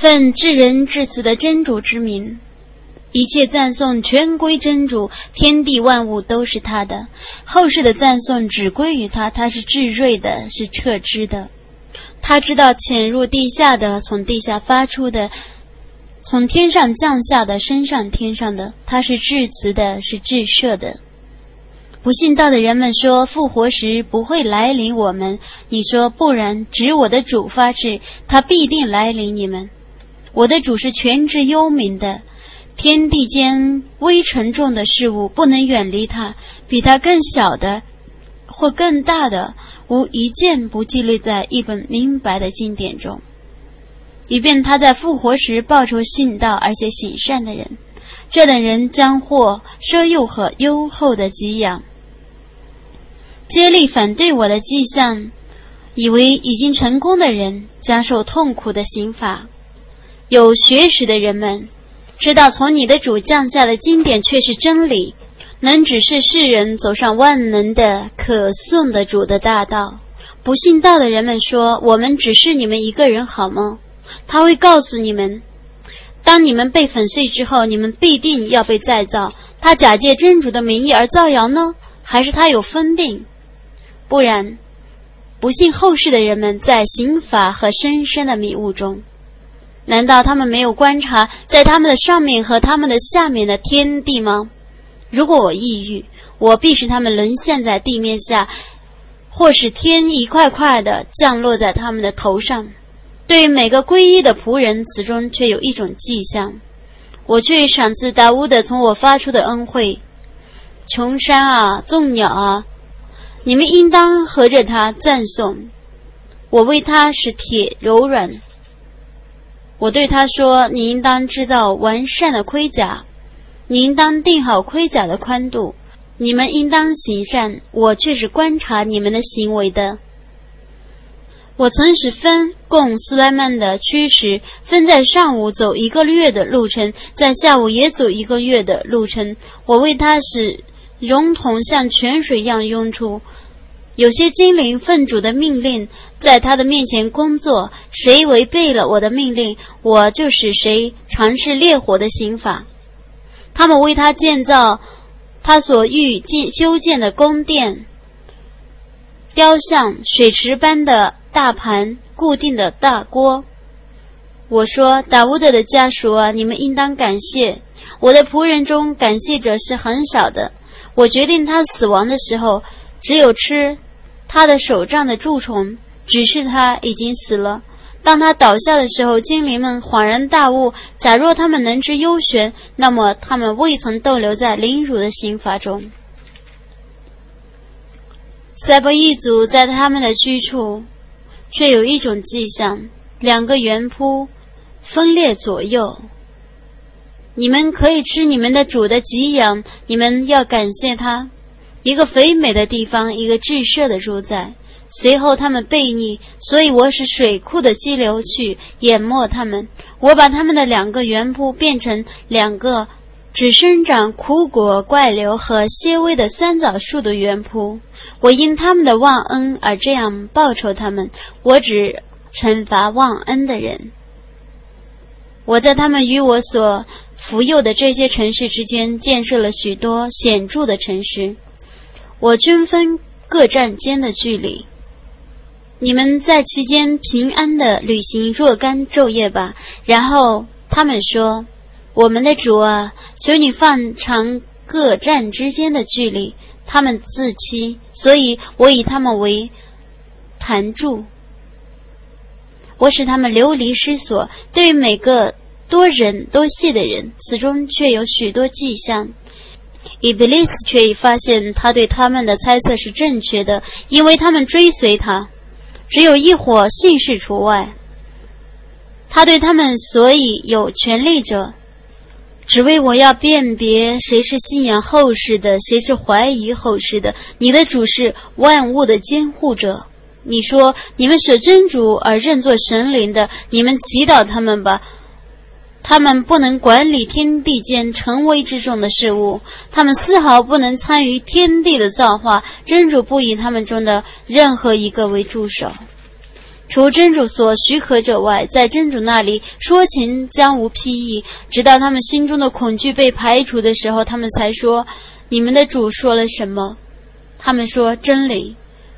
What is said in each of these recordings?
奉至仁至慈的真主之名，一切赞颂全归真主，天地万物都是他的，后世的赞颂只归于他，他是至睿的，是彻知的。他知道潜入地下的，从地下发出的，从天上降下的，升上天上的，他是至慈的，是至赦的。不信道的人们说复活时不会来临我们，你说不然，指我的主发誓，他必定来临你们。我的主是全知幽冥的，天地间微沉重的事物不能远离他，比他更小的或更大的无一件不记录在一本明白的经典中，以便他在复活时报酬信道而且行善的人，这等人将获奢诱和优厚的给养。接力反对我的迹象，以为已经成功的人将受痛苦的刑罚。有学识的人们知道从你的主降下的经典却是真理，能指示世人走上万能的可颂的主的大道。不信道的人们说，我们指示你们一个人好吗？他会告诉你们，当你们被粉碎之后，你们必定要被再造。他假借真主的名义而造谣呢，还是他有分定？不然，不信后世的人们在刑罚和深深的迷雾中，难道他们没有观察在他们的上面和他们的下面的天地吗？如果我抑郁，我必使他们沦陷在地面下，或使天一块块的降落在他们的头上。对于每个皈依的仆人，此中却有一种迹象，我却赏赐达乌的从我发出的恩惠。穷山啊，众鸟啊，你们应当合着他赞颂，我为他使铁柔软。我对他说，你应当制造完善的盔甲，你应当定好盔甲的宽度，你们应当行善，我却是观察你们的行为的。我曾使分供苏莱曼的驱使，分在上午走1个月的路程，在下午也走1个月的路程。我为他使熔铜像泉水一样涌出。有些精灵奉主的命令在他的面前工作，谁违背了我的命令，我就使谁尝试烈火的刑罚。他们为他建造他所欲修建的宫殿、雕像、水池般的大盘、固定的大锅。我说，达乌德的家属啊，你们应当感谢。我的仆人中感谢者是很少的。我决定他死亡的时候，只有吃他的手杖的蛀虫，只是他已经死了。当他倒下的时候，精灵们恍然大悟，假若他们能知幽玄，那么他们未曾逗留在凌辱的刑罚中。塞伯一族在他们的居处却有一种迹象，2个圆铺分裂左右。你们可以吃你们的主的给养，你们要感谢他。一个肥美的地方，一个至赦的主宰。随后他们悖逆，所以我使水库的激流去淹没他们。我把他们的2个园铺变成2个只生长苦果、怪瘤和些微的酸枣树的园铺。我因他们的忘恩而这样报酬他们，我只惩罚忘恩的人。我在他们与我所服佑的这些城市之间建设了许多显著的城市，我均分各站间的距离。你们在其间平安地履行若干昼夜吧。然后他们说，我们的主啊，求你放长各站之间的距离。他们自欺，所以我以他们为坛柱，我使他们流离失所。对于每个多人多谢的人，此中却有许多迹象。伊比利斯却已发现他对他们的猜测是正确的，因为他们追随他，只有一伙信士除外。他对他们所以有权力者，只为我要辨别谁是信仰后世的，谁是怀疑后世的。你的主是万物的监护者。你说，你们舍真主而认作神灵的，你们祈祷他们吧。他们不能管理天地间成为之众的事物，他们丝毫不能参与天地的造化，真主不以他们中的任何一个为助手。 除真主所许可者外，在真主那里说情将无裨益。直到他们心中的恐惧被排除的时候，他们才说：你们的主说了什么？他们说真理，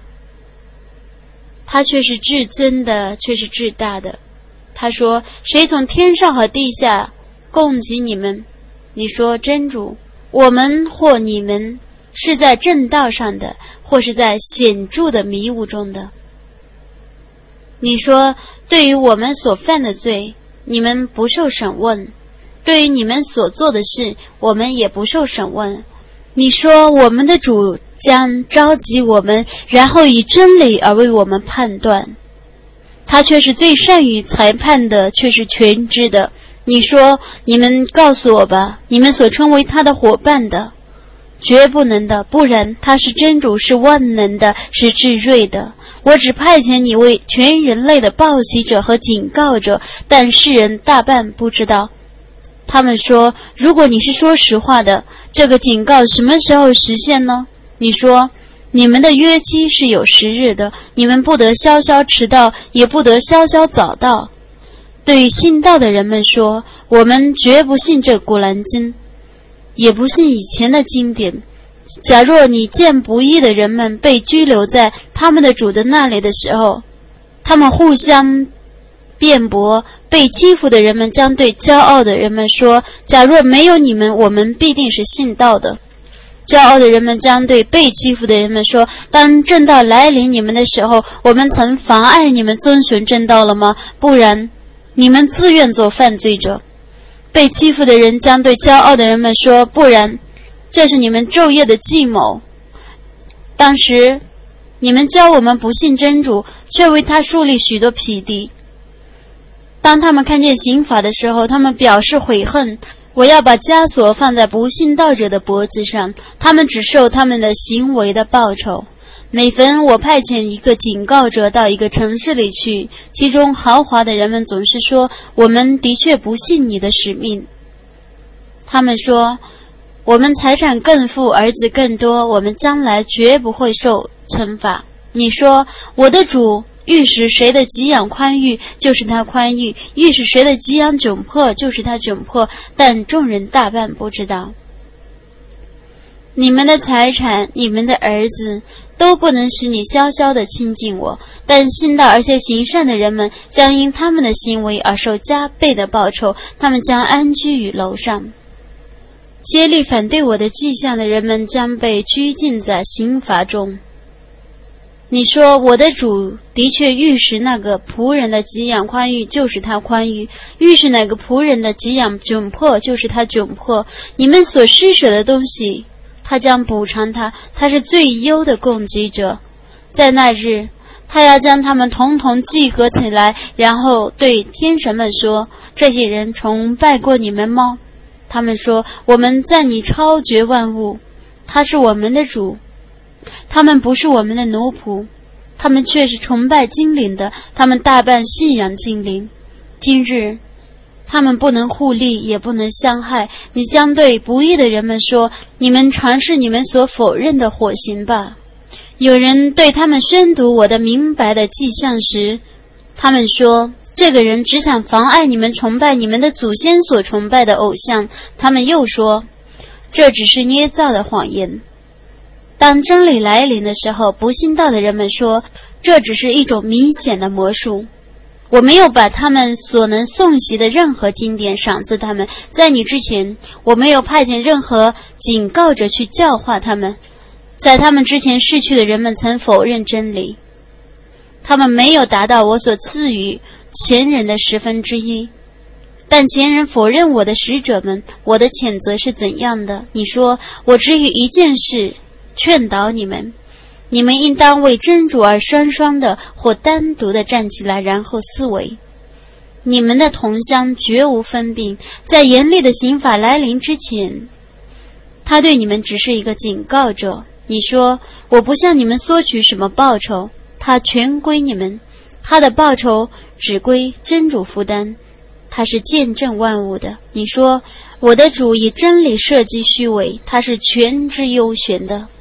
他却是至尊的，却是至大的。他说：谁从天上和地下供给你们？你说真主，我们或你们是在正道上的，或是在显著的迷雾中的。你说对于我们所犯的罪，你们不受审问；对于你们所做的事，我们也不受审问。你说我们的主将召集我们，然后以真理而为我们判断，他却是最善于裁判的，却是全知的。你说你们告诉我吧，你们所称为他的伙伴的，绝不能的，不然他是真主，是万能的，是至睿的。我只派遣你为全人类的报喜者和警告者，但世人大半不知道。他们说，如果你是说实话的，这个警告什么时候实现呢？你说，你们的约期是有10日的，你们不得稍稍迟到，也不得稍稍早到。对于信道的人们说，我们绝不信这古兰经，也不信以前的经典。假若你见不义的人们被拘留在他们的主的那里的时候，他们互相辩驳，被欺负的人们将对骄傲的人们说，假若没有你们，我们必定是信道的。骄傲的人们将对被欺负的人们说，当正道来临你们的时候，我们曾妨碍你们遵循正道了吗？不然你们自愿做犯罪者。被欺负的人将对骄傲的人们说，不然这是你们昼夜的计谋。当时你们教我们不信真主，却为他树立许多匹敌。当他们看见刑罚的时候，他们表示悔恨。我要把枷锁放在不信道者的脖子上，他们只受他们的行为的报酬。每逢我派遣一个警告者到一个城市里去，其中豪华的人们总是说，我们的确不信你的使命。他们说，我们财产更富，儿子更多，我们将来绝不会受惩罚。你说，我的主欲使谁的给养宽裕，就是他宽裕；欲使谁的给养窘迫，就是他窘迫。但众人大半不知道。你们的财产，你们的儿子，都不能使你稍稍的亲近我。但信道而且行善的人们，将因他们的行为而受加倍的报酬，他们将安居于楼上。竭力反对我的迹象的人们，将被拘禁在刑罚中。你说，我的主的确欲使那个仆人的给养宽裕，就是他宽裕；欲使哪个仆人的给养窘迫，就是他窘迫。你们所施舍的东西，他将补偿他，他是最优的供给者。在那日，他要将他们统统集合起来，然后对天神们说，这些人崇拜过你们吗？他们说，我们赞你超绝万物，他是我们的主。他们不是我们的奴仆，他们却是崇拜精灵的，他们大半信仰精灵。今日他们不能互利，也不能相害。你将对不义的人们说，你们尝试你们所否认的火刑吧。有人对他们宣读我的明白的迹象时，他们说，这个人只想妨碍你们崇拜你们的祖先所崇拜的偶像。他们又说，这只是捏造的谎言。当真理来临的时候，不信道的人们说，这只是一种明显的魔术。我没有把他们所能诵习的任何经典赏赐他们，在你之前，我没有派遣任何警告者去教化他们。在他们之前逝去的人们曾否认真理，他们没有达到我所赐予前人的1/10。但前人否认我的使者们，我的谴责是怎样的？你说，我只于一件事劝导你们，你们应当为真主而双双的或单独的站起来，然后思维。你们的同乡绝无分病，在严厉的刑法来临之前，他对你们只是一个警告者。你说，我不向你们索取什么报酬，他全归你们，他的报酬只归真主负担，他是见证万物的。你说，我的主以真理设计虚伪，他是全知幽玄的。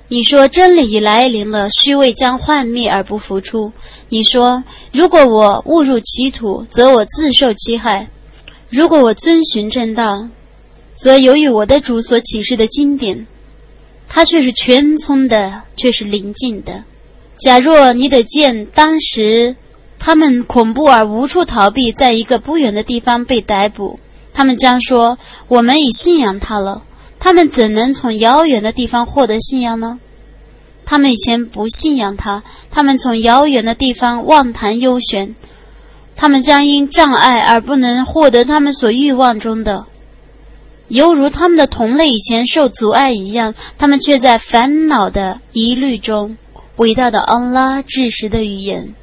你说真理已来临了，虚伪将幻灭而不复出。你说如果我误入歧途，则我自受其害；如果我遵循正道，则由于我的主所启示的经典，它却是全聪的，却是临近的。假若你得见当时他们恐怖而无处逃避，在一个不远的地方被逮捕，他们将说，我们已信仰他了。他们怎能从遥远的地方获得信仰呢？他们以前不信仰他，他们从遥远的地方妄谈幽玄，他们将因障碍而不能获得他们所欲望中的，犹如他们的同类以前受阻碍一样，他们却在烦恼的疑虑中。伟大的安拉至实的语言。